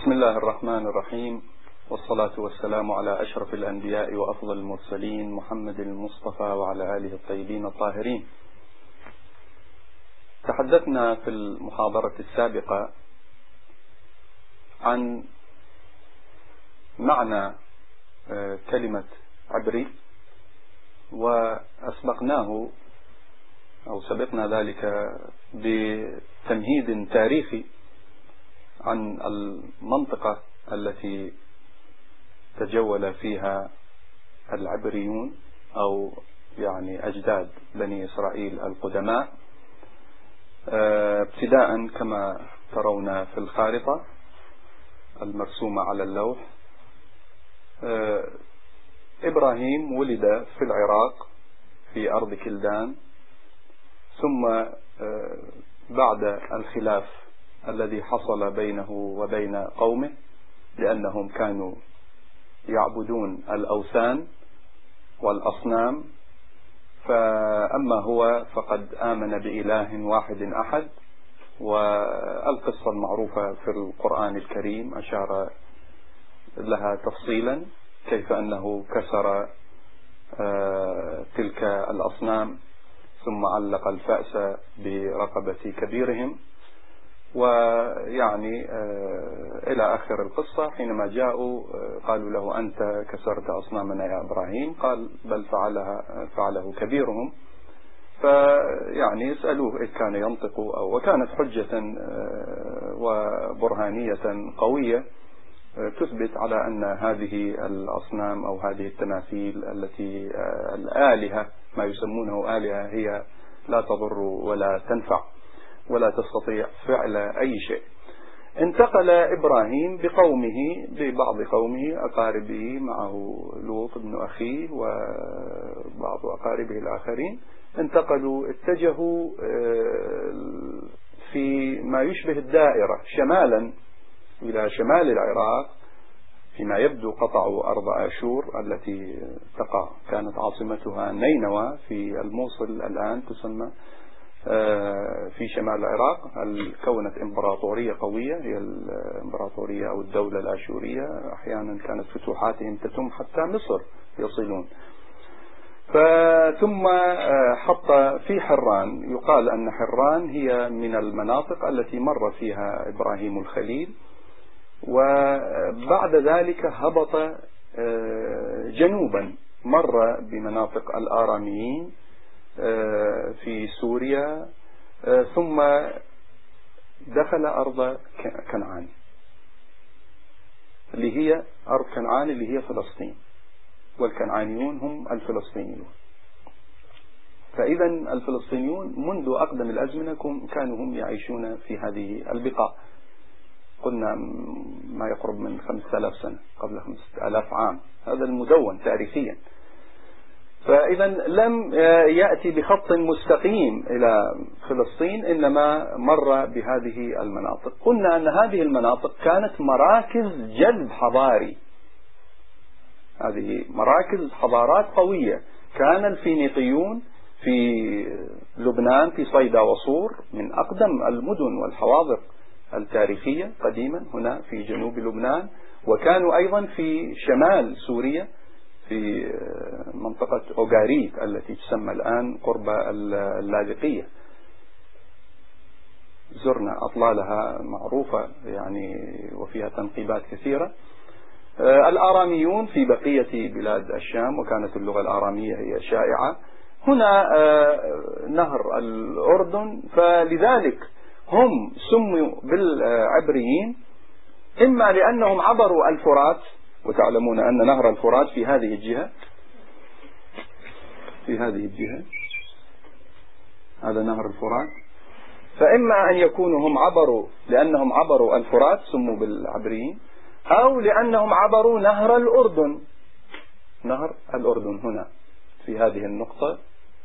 بسم الله الرحمن الرحيم، والصلاة والسلام على أشرف الأنبياء وأفضل المرسلين محمد المصطفى وعلى آله الطيبين الطاهرين. تحدثنا في المحاضرة السابقة عن معنى كلمة عبري، وأسبقناه أو سبقنا ذلك بتمهيد تاريخي عن المنطقة التي تجول فيها العبريون أو يعني أجداد بني إسرائيل القدماء، ابتداء كما ترون في الخارطة المرسومة على اللوح. إبراهيم ولد في العراق في أرض كلدان، ثم بعد الخلاف الذي حصل بينه وبين قومه لأنهم كانوا يعبدون الأوثان والأصنام، فأما هو فقد آمن بإله واحد أحد. والقصة المعروفة في القرآن الكريم أشار لها تفصيلا، كيف أنه كسر تلك الأصنام ثم علق الفأس برقبة كبيرهم، ويعني إلى آخر القصة. حينما جاءوا قالوا له: أنت كسرت أصنامنا يا إبراهيم؟ قال: بل فعله كبيرهم. فيعني يسألوه إذ كان ينطق، وكانت حجة وبرهانية قوية تثبت على أن هذه الأصنام أو هذه التماثيل التي الآلهة ما يسمونه آلهة هي لا تضر ولا تنفع ولا تستطيع فعل أي شيء. انتقل إبراهيم ببعض قومه أقاربه، معه لوط بن أخيه وبعض أقاربه الآخرين، اتجهوا في ما يشبه الدائرة شمالا إلى شمال العراق، فيما يبدو قطعوا أرض آشور التي كانت عاصمتها نينوى في الموصل الآن تسمى في شمال العراق. كونت إمبراطورية قوية، هي الإمبراطورية أو الدولة الآشورية. أحيانا كانت فتوحاتهم تتم حتى مصر يصلون. ثم حط في حران، يقال أن حران هي من المناطق التي مر فيها إبراهيم الخليل، وبعد ذلك هبط جنوبا، مر بمناطق الآراميين في سوريا، ثم دخل أرض كنعان اللي هي أرض كنعان اللي هي فلسطين، والكنعانيون هم الفلسطينيون. فإذا الفلسطينيون منذ أقدم الأزمنة كانوا هم يعيشون في هذه البقاع. قلنا ما يقرب من 5000 سنة، قبل 5000 عام، هذا المدون تاريخيا. فإذا لم يأتي بخط مستقيم إلى فلسطين، إنما مر بهذه المناطق. قلنا أن هذه المناطق كانت مراكز جذب حضاري، هذه مراكز حضارات قوية. كان الفينيقيون في لبنان في صيدا وصور من أقدم المدن والحواضر التاريخية قديما هنا في جنوب لبنان، وكانوا أيضا في شمال سوريا في منطقة أوغاريت التي تسمى الآن قرب اللاذقية. زرنا أطلالها معروفة يعني، وفيها تنقيبات كثيرة. الآراميون في بقية بلاد الشام، وكانت اللغة الآرامية هي شائعة. هنا نهر الأردن، فلذلك هم سموا بالعبريين إما لأنهم عبروا الفرات، وتعلمون أن نهر الفرات في هذه الجهة، هذا نهر الفرات. فإما أن يكونوا هم لأنهم عبروا الفرات سموا بالعبريين، أو لأنهم عبروا نهر الأردن هنا في هذه النقطة.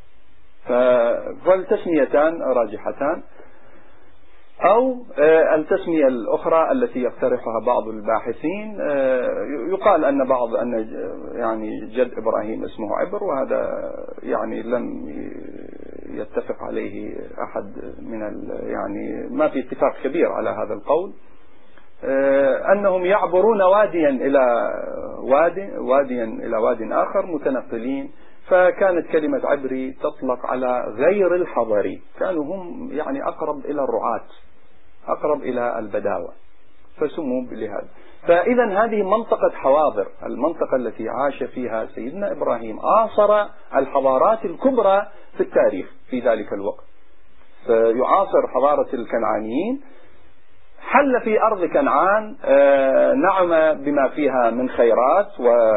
فالتسميتان راجحتان. أو التسمية الأخرى التي يقترحها بعض الباحثين، يقال أن يعني جد إبراهيم اسمه عبر، وهذا يعني لم يتفق عليه أحد يعني ما في اتفاق كبير على هذا القول. أنهم يعبرون واديا إلى واد آخر متنقلين، فكانت كلمة عبري تطلق على غير الحضري، كانوا هم يعني أقرب إلى الرعاة، أقرب إلى البداوة، فسموا بهذا. فإذا هذه منطقة حواضر، المنطقة التي عاش فيها سيدنا إبراهيم عاصر الحضارات الكبرى في التاريخ في ذلك الوقت، فيعاصر حضارة الكنعانيين، حل في أرض كنعان، نعم بما فيها من خيرات،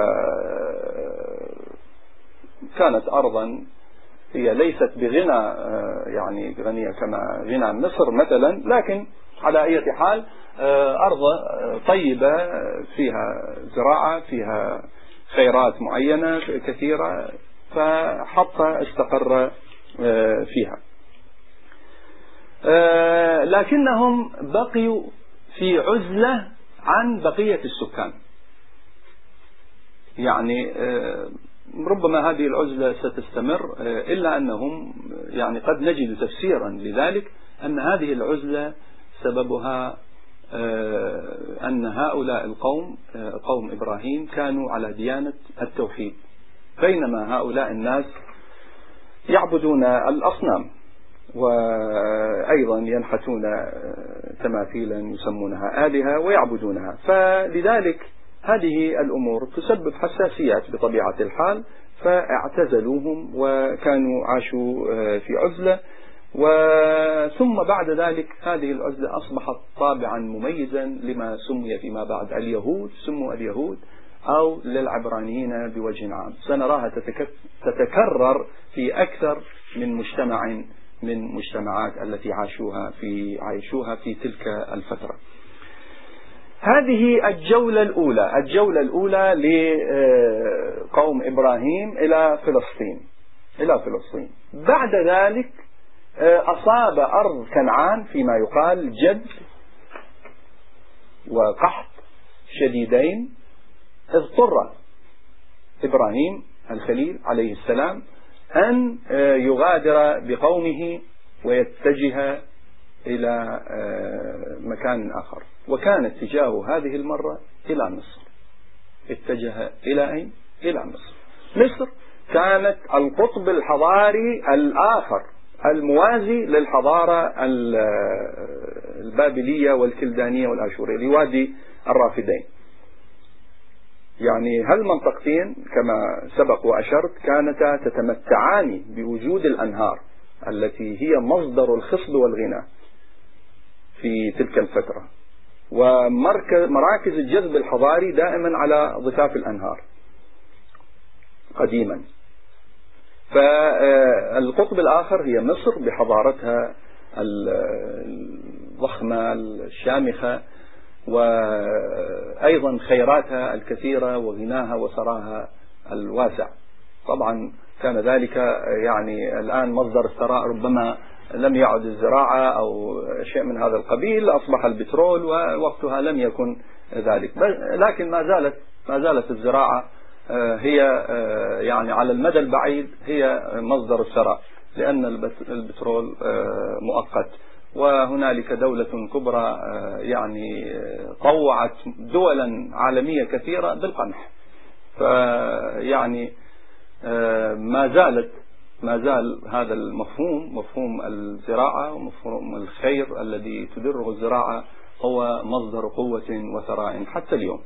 وكانت أرضا هي ليست بغنى يعني غنية كما غنى مصر مثلا، لكن على أي حال أرض طيبة فيها زراعة، فيها خيرات معينة كثيرة، فحتى استقر فيها. لكنهم بقيوا في عزلة عن بقية السكان، يعني ربما هذه العزلة ستستمر، إلا أنهم يعني قد نجد تفسيرا لذلك، أن هذه العزلة سببها أن هؤلاء القوم قوم إبراهيم كانوا على ديانة التوحيد، بينما هؤلاء الناس يعبدون الأصنام، وأيضا ينحتون تماثيلا يسمونها آلهة ويعبدونها، فلذلك هذه الأمور تسبب حساسيات بطبيعة الحال، فاعتزلوهم وكانوا عاشوا في عزلة. وثم بعد ذلك هذه العزلة أصبحت طابعا مميزا لما سمي فيما بعد اليهود، سموا اليهود، أو للعبرانيين بوجه عام، سنراها تتكرر في أكثر من مجتمع من مجتمعات التي عاشوها في تلك الفترة. هذه الجولة الأولى لقوم إبراهيم إلى فلسطين. بعد ذلك أصاب أرض كنعان فيما يقال جد وقحط شديدين، اضطر إبراهيم الخليل عليه السلام أن يغادر بقومه ويتجه إلى مكان آخر، وكان اتجاهه هذه المرة إلى مصر. اتجه إلى أين؟ إلى مصر. مصر كانت القطب الحضاري الآخر الموازي للحضارة البابلية والكلدانية والآشورية لوادي الرافدين. يعني هالمنطقتين كما سبق وأشرت كانتا تتمتعان بوجود الأنهار التي هي مصدر الخصب والغنى في تلك الفترة، ومراكز الجذب الحضاري دائما على ضفاف الأنهار قديما. فالقطب الآخر هي مصر بحضارتها الضخمة الشامخة، وأيضا خيراتها الكثيرة وغناها وثراها الواسع. طبعا كان ذلك يعني الآن مصدر الثراء ربما لم يعد الزراعة أو شيء من هذا القبيل، أصبح البترول، ووقتها لم يكن ذلك، لكن ما زالت الزراعة هي يعني على المدى البعيد هي مصدر الثراء، لأن البترول مؤقت، وهنالك دولة كبرى يعني طوعت دولا عالمية كثيرة بالقمح، فيعني ما زال هذا المفهوم، مفهوم الزراعة ومفهوم الخير الذي تدره الزراعة هو مصدر قوة وثراء حتى اليوم.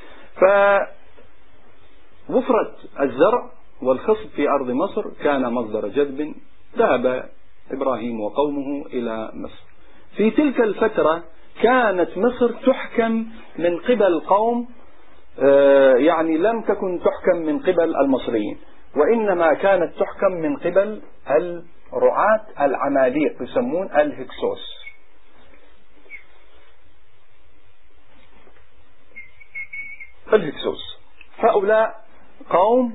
فوفرة الزرع والخصب في أرض مصر كان مصدر جذب، ذهب إبراهيم وقومه إلى مصر. في تلك الفترة كانت مصر تحكم من قبل قوم يعني لم تكن تحكم من قبل المصريين، وإنما كانت تحكم من قبل الرعاة العماليق، يسمون الهكسوس. هؤلاء قوم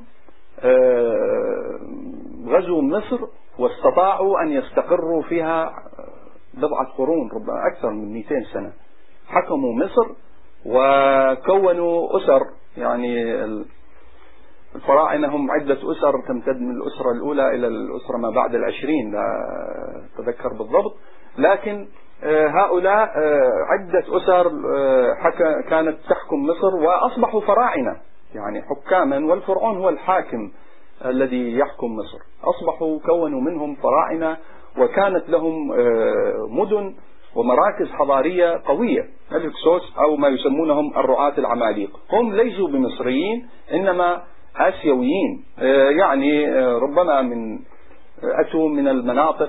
غزوا مصر واستطاعوا أن يستقروا فيها بضعة قرون، ربما أكثر من 200 سنة. حكموا مصر وكونوا أسر، يعني الفراعنة هم عدة أسر تمتد من الأسرة الأولى إلى الأسرة ما بعد 20، لا أتذكر بالضبط، لكن هؤلاء عدة أسر كانت تحكم مصر وأصبحوا فراعنة، يعني حكاما، والفرعون هو الحاكم الذي يحكم مصر. أصبحوا كونوا منهم فراعنة، وكانت لهم مدن ومراكز حضارية قوية. الهكسوس أو ما يسمونهم الرعاة العماليق هم ليسوا بمصريين، إنما آسيويين، يعني ربما أتوا من المناطق،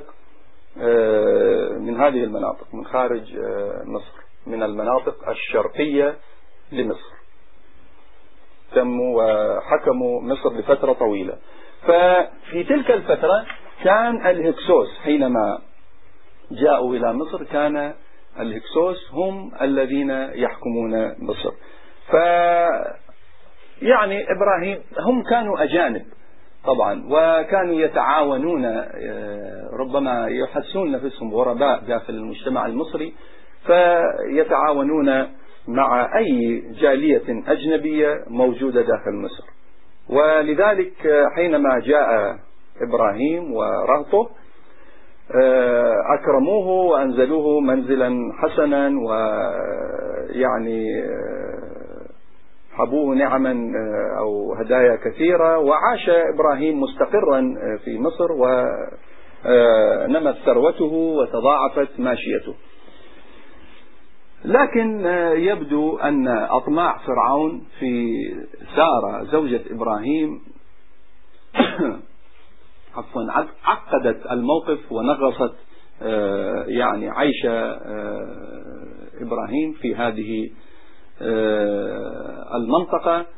من هذه المناطق، من خارج مصر، من المناطق الشرقية لمصر، تموا وحكموا مصر لفترة طويلة. ففي تلك الفترة كان الهكسوس حينما جاءوا إلى مصر كان الهكسوس هم الذين يحكمون مصر. يعني إبراهيم هم كانوا أجانب طبعا، وكانوا يتعاونون، ربما يحسون نفسهم غرباء داخل المجتمع المصري، فيتعاونون مع أي جالية أجنبية موجودة داخل مصر. ولذلك حينما جاء إبراهيم ورهطه أكرموه وأنزلوه منزلا حسنا، ويعني حبوه نعما أو هدايا كثيرة، وعاش إبراهيم مستقرا في مصر، ونمت ثروته وتضاعفت ماشيته. لكن يبدو أن أطماع فرعون في سارة زوجة إبراهيم عفوا عقدت الموقف ونغصت يعني عيش إبراهيم في هذه المنطقة،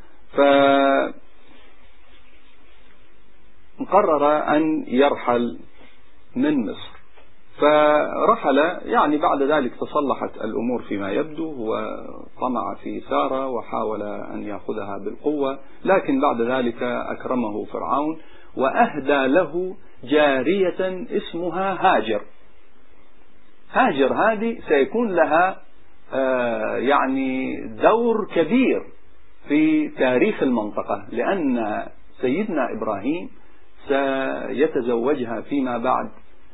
فقرر أن يرحل من مصر. فرحل، يعني بعد ذلك تصلحت الأمور فيما يبدو، وطمع في سارة وحاول أن يأخذها بالقوة، لكن بعد ذلك أكرمه فرعون وأهدى له جارية اسمها هاجر. هاجر هذه سيكون لها يعني دور كبير في تاريخ المنطقة، لأن سيدنا إبراهيم سيتزوجها فيما بعد،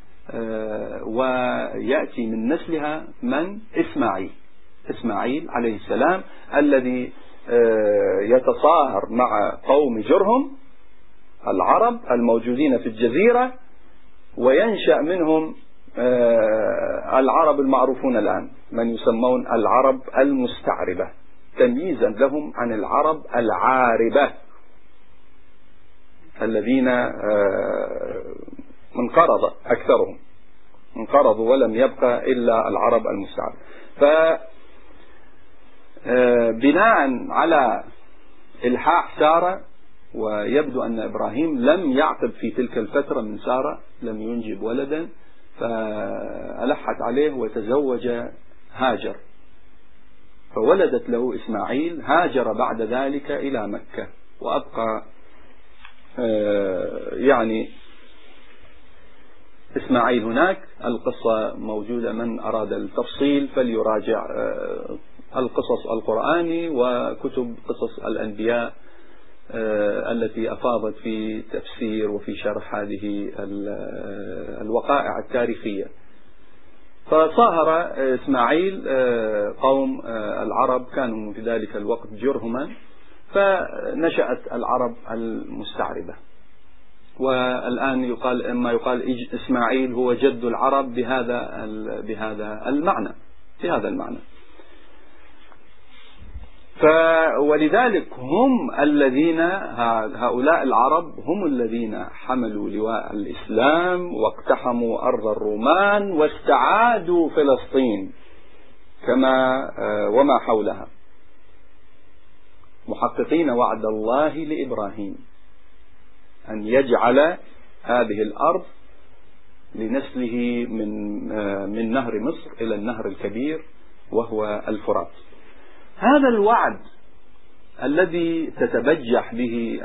ويأتي من نسلها من؟ إسماعيل عليه السلام، الذي يتصاهر مع قوم جرهم العرب الموجودين في الجزيرة، وينشأ منهم العرب المعروفون الآن، من يسمون العرب المستعربة، تمييزا لهم عن العرب العاربة الذين انقرض أكثرهم، انقرضوا ولم يبقى إلا العرب المستعربة. فبناء على إلحاح سارة، ويبدو أن إبراهيم لم يعقب في تلك الفترة من سارة، لم ينجب ولدا، فألحت عليه وتزوج هاجر، فولدت له إسماعيل. هاجر بعد ذلك إلى مكة، وأبقى يعني إسماعيل هناك. القصة موجودة، من أراد التفصيل فليراجع القصص القرآني وكتب قصص الأنبياء التي أفاضت في تفسير وفي شرح هذه الوقائع التاريخية. فصاهر إسماعيل قوم العرب، كانوا في ذلك الوقت جرهما، فنشأت العرب المستعربة. والآن يقال، إما يقال إسماعيل هو جد العرب بهذا المعنى، في هذا المعنى. ولذلك هم الذين، هؤلاء العرب هم الذين حملوا لواء الإسلام واقتحموا أرض الرومان واستعادوا فلسطين وما حولها، محققين وعد الله لإبراهيم أن يجعل هذه الأرض لنسله من نهر مصر إلى النهر الكبير وهو الفرات. هذا الوعد الذي تتبجح به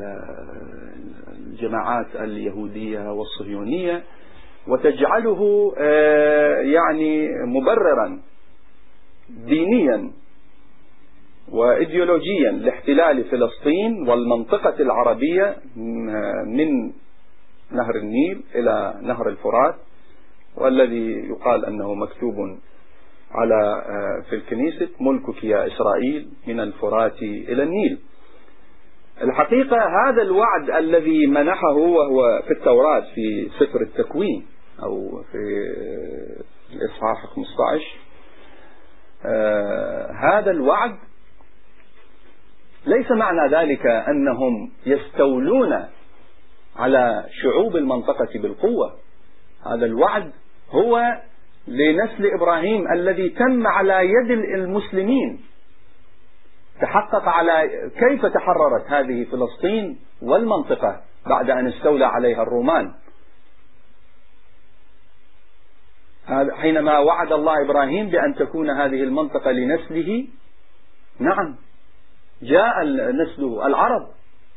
الجماعات اليهودية والصهيونية وتجعله يعني مبررا دينيا وإيديولوجيا لاحتلال فلسطين والمنطقة العربية من نهر النيل إلى نهر الفرات، والذي يقال أنه مكتوب على في الكنيسة: ملكك يا إسرائيل من الفرات إلى النيل. الحقيقة هذا الوعد الذي منحه وهو في التوراة في سفر التكوين أو في الإصحاح 15، هذا الوعد ليس معنى ذلك أنهم يستولون على شعوب المنطقة بالقوة. هذا الوعد هو لنسل إبراهيم الذي تم على يد المسلمين. تحقق على كيف تحررت هذه فلسطين والمنطقة بعد أن استولى عليها الرومان. حينما وعد الله إبراهيم بأن تكون هذه المنطقة لنسله، نعم جاء نسله العرب.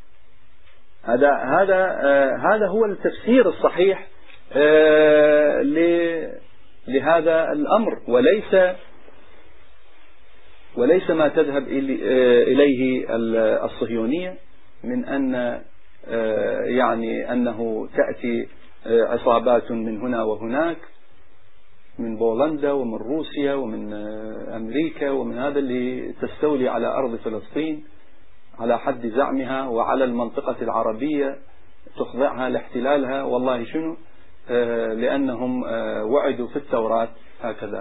هذا هو التفسير الصحيح لهذا الأمر، وليس ما تذهب إليه الصهيونية من أن يعني أنه تأتي عصابات من هنا وهناك، من بولندا ومن روسيا ومن أمريكا ومن هذا، اللي تستولي على أرض فلسطين على حد زعمها وعلى المنطقة العربية، تخضعها لاحتلالها. والله شنو؟ لأنهم وعدوا في التوراة هكذا.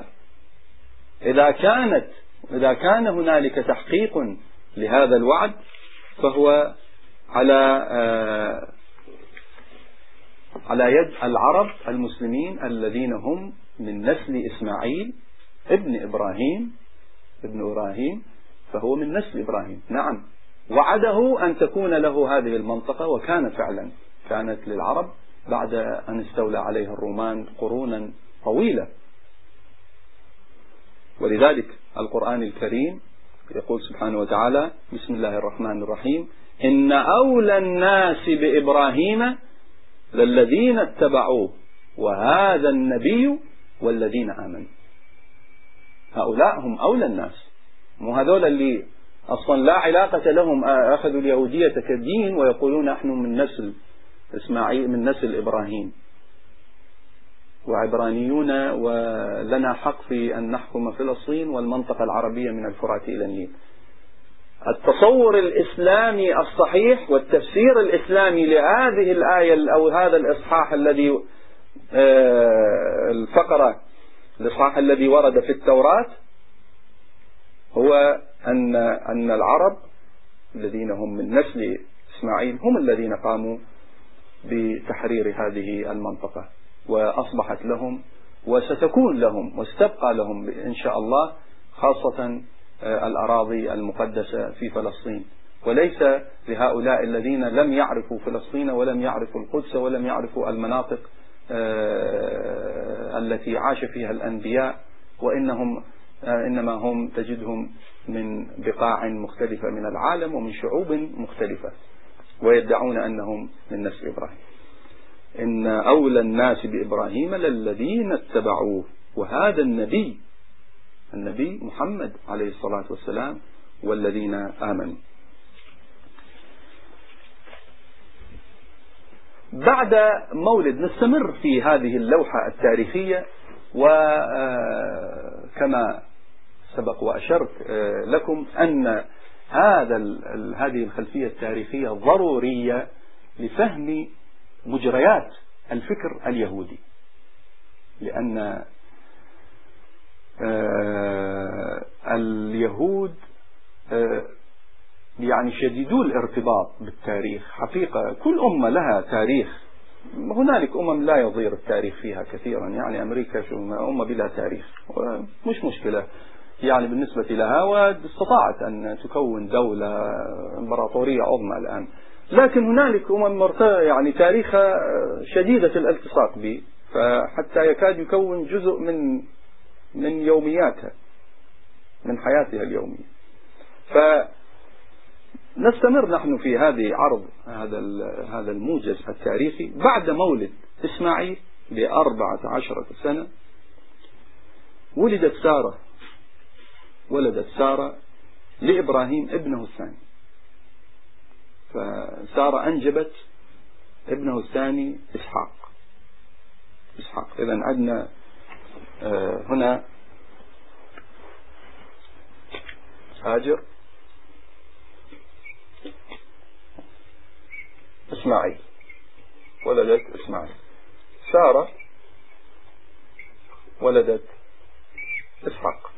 إذا كان هنالك تحقيق لهذا الوعد فهو على يد العرب المسلمين الذين هم من نسل إسماعيل ابن إبراهيم، فهو من نسل إبراهيم. نعم وعده أن تكون له هذه المنطقة، وكان فعلا كانت للعرب بعد أن استولى عليها الرومان قرونا طويلة. ولذلك القرآن الكريم يقول سبحانه وتعالى: بسم الله الرحمن الرحيم: إن أولى الناس بإبراهيم للذين اتبعوه وهذا النبي والذين آمنوا. هؤلاء هم أولى الناس، مو هذول اللي أصلا لا علاقة لهم، أخذوا اليهودية كدين ويقولون نحن من نسل إسماعيل، من نسل إبراهيم وعبرانيون، ولنا حق في أن نحكم فلسطين والمنطقة العربية من الفرات إلى النيل. التصور الإسلامي الصحيح والتفسير الإسلامي لهذه الآية أو هذا الإصحاح الذي الإصحاح الذي ورد في التوراة هو أن العرب الذين هم من نسل إسماعيل هم الذين قاموا بتحرير هذه المنطقة، وأصبحت لهم وستكون لهم وستبقى لهم إن شاء الله، خاصة الأراضي المقدسة في فلسطين. وليس لهؤلاء الذين لم يعرفوا فلسطين ولم يعرفوا القدس ولم يعرفوا المناطق التي عاش فيها الأنبياء، إنما هم تجدهم من بقاع مختلفة من العالم ومن شعوب مختلفة، ويدعون أنهم من نسل إبراهيم. إن أولى الناس بإبراهيم للذين اتبعوه وهذا النبي محمد عليه الصلاة والسلام والذين آمنوا. بعد مولد نستمر في هذه اللوحة التاريخية، وكما سبق وأشرت لكم أن هذه الخلفية التاريخية ضرورية لفهم مجريات الفكر اليهودي، لأن اليهود يعني شديدو الارتباط بالتاريخ. حقيقة كل أمة لها تاريخ، هنالك أمم لا يضير التاريخ فيها كثيرا، يعني أمريكا أمة بلا تاريخ مش مشكلة يعني بالنسبة لها، واستطاعت أن تكون دولة إمبراطورية عظمى الآن. لكن هنالك أمم يعني تاريخها شديدة الالتصاق به، فحتى يكاد يكون جزء من يومياتها، من حياتها اليومية. فنستمر نحن في هذه عرض هذا الموجز التاريخي. بعد مولد إسماعيل ب14 سنة ولدت سارة لإبراهيم ابنه الثاني، فسارة أنجبت ابنه الثاني إسحاق. إسحاق. إذن عندنا هنا هاجر، إسماعيل، ولدت إسماعيل. سارة ولدت إسحاق.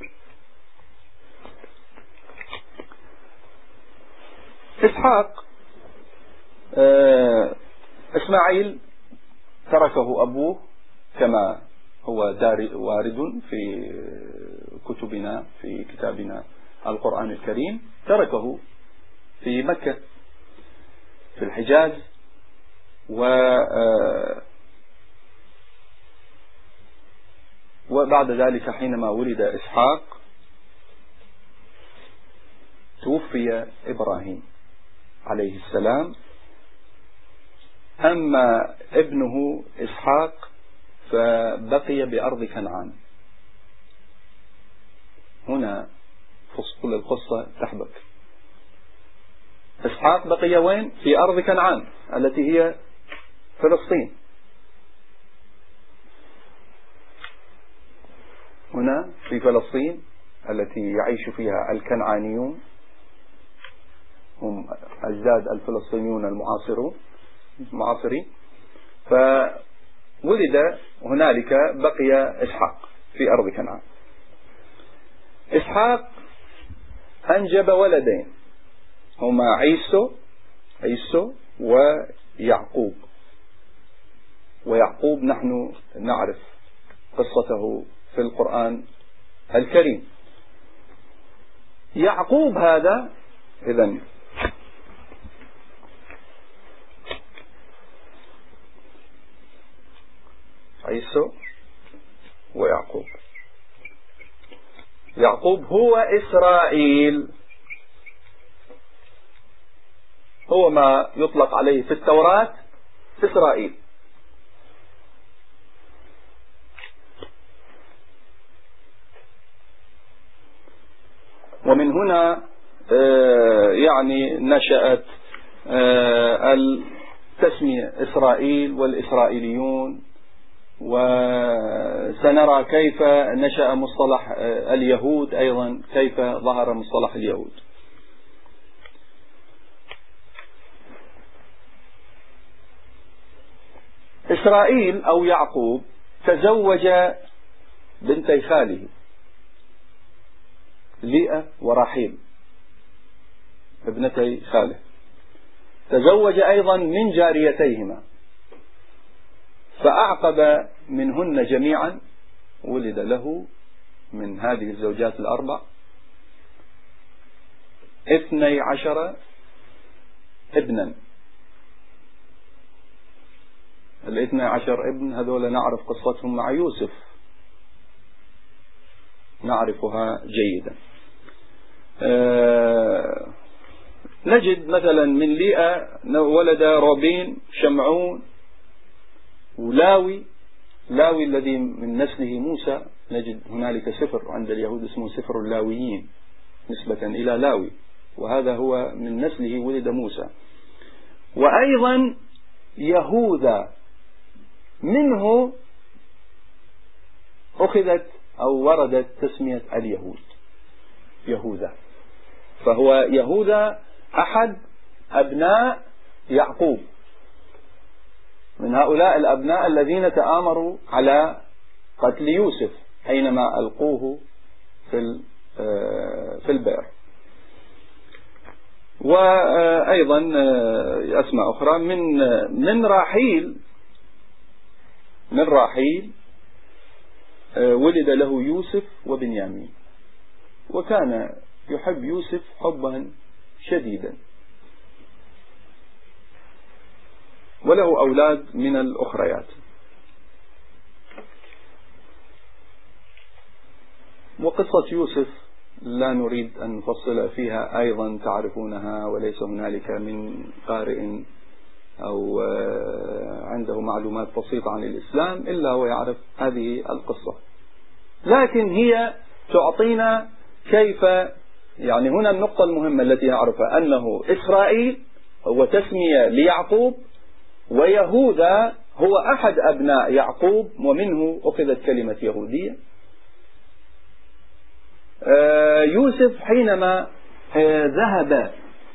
إسحاق إسماعيل تركه أبوه كما هو وارد في كتبنا، في كتابنا القرآن الكريم، تركه في مكة في الحجاز، وبعد ذلك حينما ولد إسحاق توفي إبراهيم عليه السلام. أما ابنه إسحاق فبقي بأرض كنعان. هنا فصل القصة تحبك. إسحاق بقي وين؟ في أرض كنعان التي هي فلسطين. هنا في فلسطين التي يعيش فيها الكنعانيون، هم أجداد الفلسطينيون المعاصرين. فولد هنالك، بقي إسحاق في أرض كنعان. إسحاق أنجب ولدين هما عيسو ويعقوب. ويعقوب نحن نعرف قصته في القرآن الكريم. يعقوب هذا إذن عيسو ويعقوب. يعقوب هو إسرائيل، هو ما يطلق عليه في التوراة إسرائيل. ومن هنا يعني نشأت التسمية إسرائيل والإسرائيليون. وسنرى كيف نشأ مصطلح اليهود أيضا، كيف ظهر مصطلح اليهود. إسرائيل أو يعقوب تزوج بنتي خاله ليئة وراحيل، ابنتي خاله. تزوج أيضا من جاريتيهما، فأعقب منهن جميعا، ولد له من هذه الزوجات الأربع 12 ابنا. 12 ابن هذول نعرف قصتهم مع يوسف، نعرفها جيدا. نجد مثلا من ليئة ولد روبين، شمعون، ولاوي. لاوي الذي من نسله موسى، نجد هنالك سفر عند اليهود اسمه سفر اللاويين نسبة إلى لاوي، وهذا هو من نسله ولد موسى. وأيضا يهوذا، منه أخذت أو وردت تسمية اليهود يهوذا. فهو يهوذا أحد أبناء يعقوب، من هؤلاء الأبناء الذين تآمروا على قتل يوسف حينما ألقوه في البئر. وأيضا أسماء أخرى من راحيل ولد له يوسف وبنيامين، وكان يحب يوسف حبا شديدا، وله أولاد من الأخريات. وقصة يوسف لا نريد أن نفصل فيها، أيضا تعرفونها، وليس هنالك من قارئ أو عنده معلومات بسيطة عن الإسلام إلا ويعرف هذه القصة. لكن هي تعطينا كيف، يعني هنا النقطة المهمة التي نعرفها أنه إسرائيل هو تسمية ليعقوب، ويهوذا هو أحد أبناء يعقوب ومنه أخذت كلمة يهودية. يوسف حينما ذهب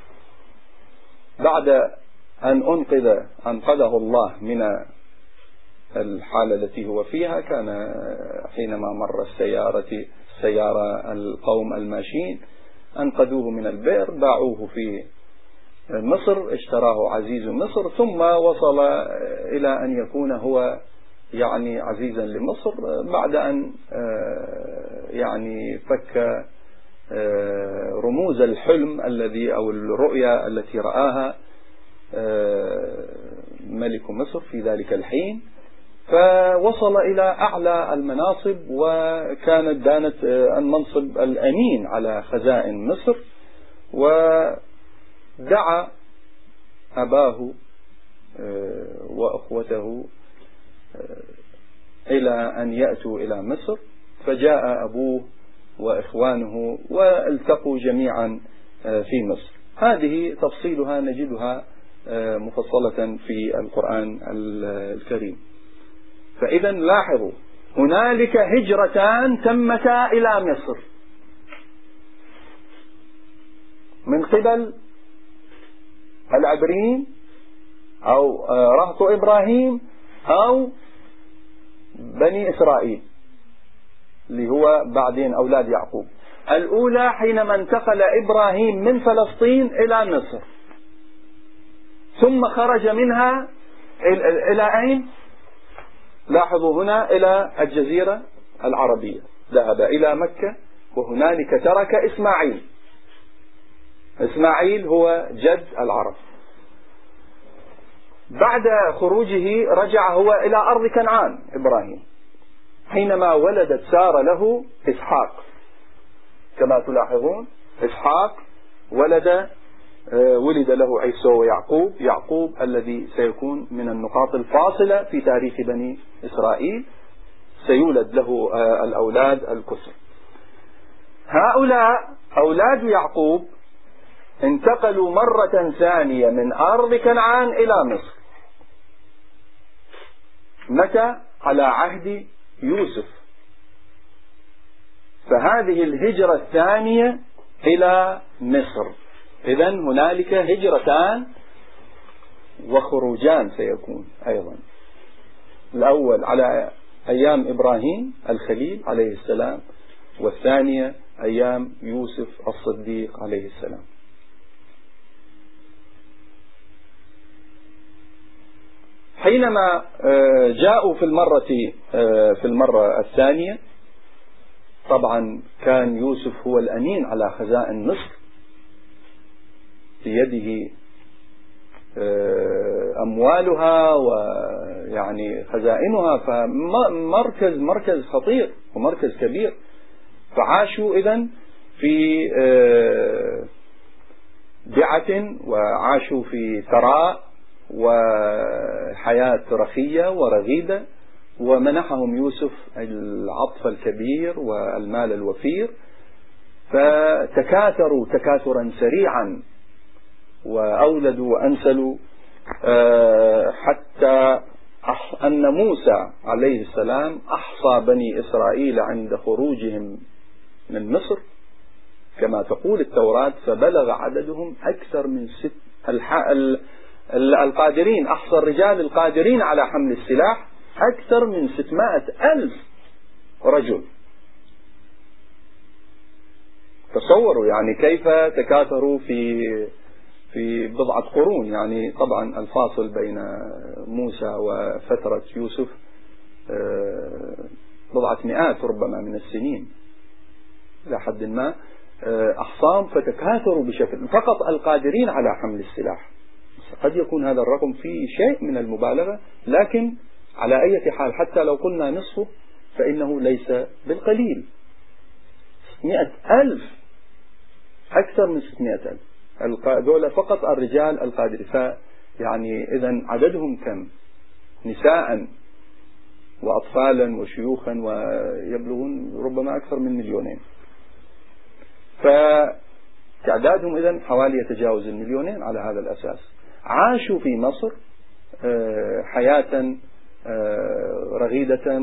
بعد أن أنقذه الله من الحالة التي هو فيها، كان حينما مر السيارة القوم الماشين أنقذوه من البئر، باعوه في مصر، اشتراه عزيز مصر، ثم وصل إلى أن يكون هو يعني عزيزا لمصر بعد أن يعني فك رموز الحلم الذي أو الرؤيا التي رآها ملك مصر في ذلك الحين، فوصل إلى أعلى المناصب، وكانت دانت المنصب الأمين على خزائن مصر، ودعا أباه وأخوته إلى أن يأتوا إلى مصر، فجاء أبوه وإخوانه والتقوا جميعا في مصر. هذه تفصيلها نجدها مفصلة في القرآن الكريم. فإذا لاحظوا هنالك هجرتان تمتا إلى مصر من قبل العبريين أو رهط إبراهيم أو بني إسرائيل اللي هو بعدين أولاد يعقوب. الأولى حينما انتقل إبراهيم من فلسطين إلى مصر، ثم خرج منها إلى أين؟ لاحظوا هنا إلى الجزيرة العربية، ذهب إلى مكة، وهنالك ترك إسماعيل هو جد العرب. بعد خروجه رجع هو إلى أرض كنعان إبراهيم، حينما ولدت سارة له إسحاق، كما تلاحظون إسحاق ولد له عيسو ويعقوب، يعقوب الذي سيكون من النقاط الفاصلة في تاريخ بني إسرائيل، سيولد له الأولاد الكثر. هؤلاء أولاد يعقوب انتقلوا مرة ثانية من أرض كنعان إلى مصر. متى؟ على عهد يوسف. فهذه الهجرة الثانية إلى مصر. إذن هنالك هجرتان وخروجان سيكون أيضا، الأول على أيام إبراهيم الخليل عليه السلام، والثانية أيام يوسف الصديق عليه السلام. حينما جاءوا في المرة الثانية، طبعا كان يوسف هو الأمين على خزائن مصر، بيده أموالها ويعني خزائنها، فمركز خطير ومركز كبير. فعاشوا إذن في دعة، وعاشوا في ثراء وحياة رخية ورغيدة، ومنحهم يوسف العطف الكبير والمال الوفير، فتكاثروا تكاثرا سريعا وأولدوا وأنسلوا، حتى أن موسى عليه السلام أحصى بني إسرائيل عند خروجهم من مصر كما تقول التوراة، فبلغ عددهم أكثر من القادرين، أحصى الرجال القادرين على حمل السلاح أكثر من 600,000 رجل. تصوروا يعني كيف تكاثروا في بضعة قرون. يعني طبعا الفاصل بين موسى وفترة يوسف بضعة مئات ربما من السنين إلى حد ما، أحصام، فتكاثروا بشكل فقط القادرين على حمل السلاح. قد يكون هذا الرقم فيه شيء من المبالغة، لكن على أي حال حتى لو قلنا نصفه فإنه ليس بالقليل. 600,000، أكثر من 600,000 دول فقط الرجال القادرين. يعني إذن عددهم كم؟ نساء وأطفالا وشيوخا، ويبلغون ربما أكثر من 2,000,000. فتعدادهم إذن حوالي يتجاوز 2,000,000 على هذا الأساس. عاشوا في مصر حياة رغيدة،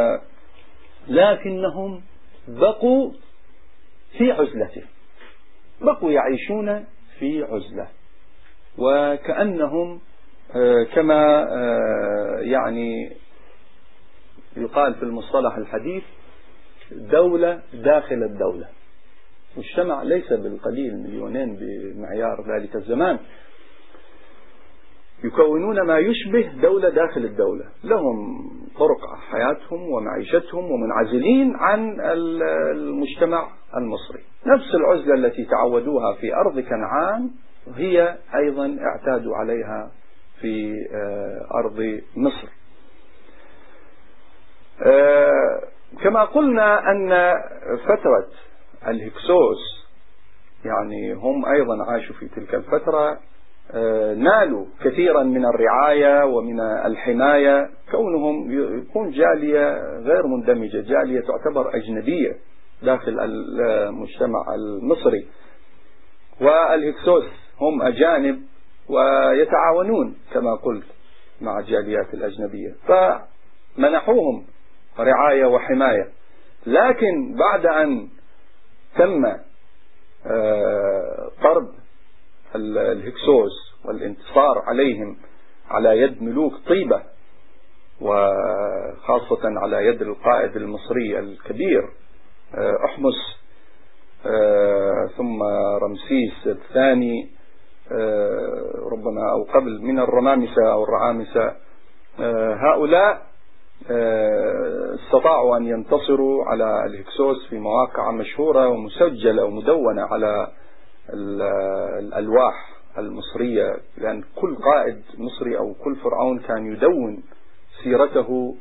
ولكنهم بقوا في عزلة، بقوا يعيشون في عزلة، وكأنهم كما يعني يقال في المصطلح الحديث دولة داخل الدولة. مجتمع ليس بالقليل، 2,000,000 بمعيار ذلك الزمان، يكونون ما يشبه دولة داخل الدولة، لهم طرق حياتهم ومعيشتهم ومنعزلين عن المجتمع المصري. نفس العزلة التي تعودوها في أرض كنعان هي أيضا اعتادوا عليها في أرض مصر. كما قلنا أن فترة الهكسوس يعني هم أيضا عاشوا في تلك الفترة، نالوا كثيرا من الرعاية ومن الحماية، كونهم يكون جالية غير مندمجة، جالية تعتبر أجنبية داخل المجتمع المصري، والهكسوس هم أجانب ويتعاونون كما قلت مع الجاليات الأجنبية، فمنحوهم رعاية وحماية. لكن بعد أن تم طرد الهكسوس والانتصار عليهم على يد ملوك طيبة، وخاصة على يد القائد المصري الكبير أحمس، ثم رمسيس الثاني ربما أو قبل من الرمامسة أو الرعامسة، هؤلاء استطاعوا أن ينتصروا على الهكسوس في مواقع مشهورة ومسجلة ومدونة على الألواح المصرية، لأن كل قائد مصري أو كل فرعون كان يدون سيرته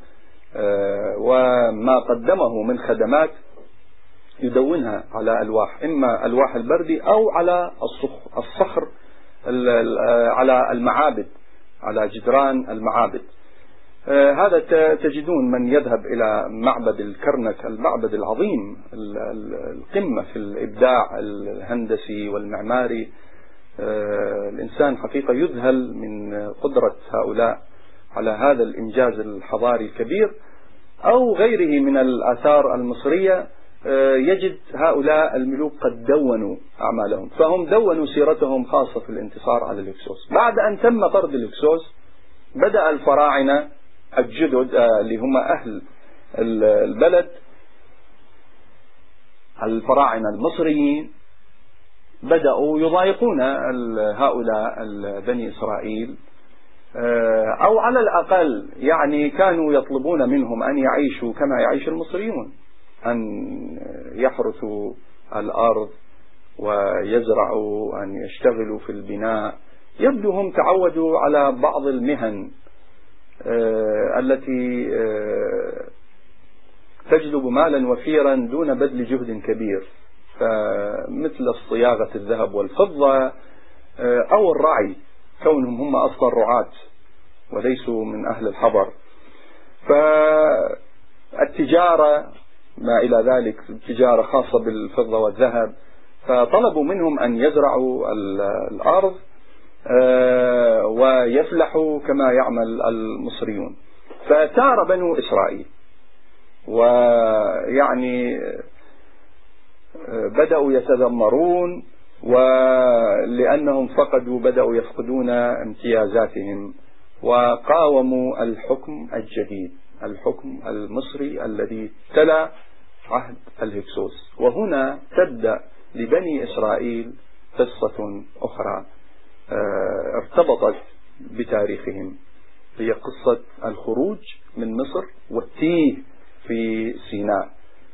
وما قدمه من خدمات يدونها على ألواح، إما ألواح البردي أو على الصخر، على المعابد، على جدران المعابد. هذا تجدون من يذهب إلى معبد الكرنك، المعبد العظيم، القمة في الإبداع الهندسي والمعماري. الإنسان حقيقة يذهل من قدرة هؤلاء على هذا الإنجاز الحضاري الكبير، أو غيره من الآثار المصرية. يجد هؤلاء الملوك قد دونوا أعمالهم، فهم دونوا سيرتهم خاصة في الانتصار على الهكسوس. بعد أن تم طرد الهكسوس بدأ الفراعنة الجدد اللي هم أهل البلد، الفراعنة المصريين، بدأوا يضايقون هؤلاء بني إسرائيل، أو على الأقل يعني كانوا يطلبون منهم أن يعيشوا كما يعيش المصريون، أن يحرثوا الأرض ويزرعوا، أن يشتغلوا في البناء. يبدو هم تعودوا على بعض المهن التي تجلب مالا وفيرا دون بذل جهد كبير، فمثل صياغة الذهب والفضة أو الرعي، كونهم هم أصلا رعاة وليسوا من أهل الحضر. فالتجارة ما إلى ذلك، التجارة خاصة بالفضة والذهب، فطلبوا منهم أن يزرعوا الأرض ويفلحوا كما يعمل المصريون. فتار بنو إسرائيل، ويعني بدأوا يتذمرون، ولأنهم بدأوا يفقدون امتيازاتهم، وقاوموا الحكم الجديد، الحكم المصري الذي تلا عهد الهكسوس. وهنا تبدأ لبني إسرائيل قصة أخرى ارتبطت بتاريخهم، هي قصة الخروج من مصر والتيه في سيناء.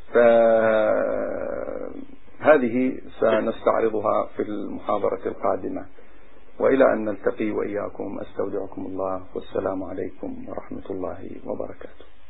فهذه سنستعرضها في المحاضرة القادمة، وإلى أن نلتقي وإياكم أستودعكم الله، والسلام عليكم ورحمة الله وبركاته.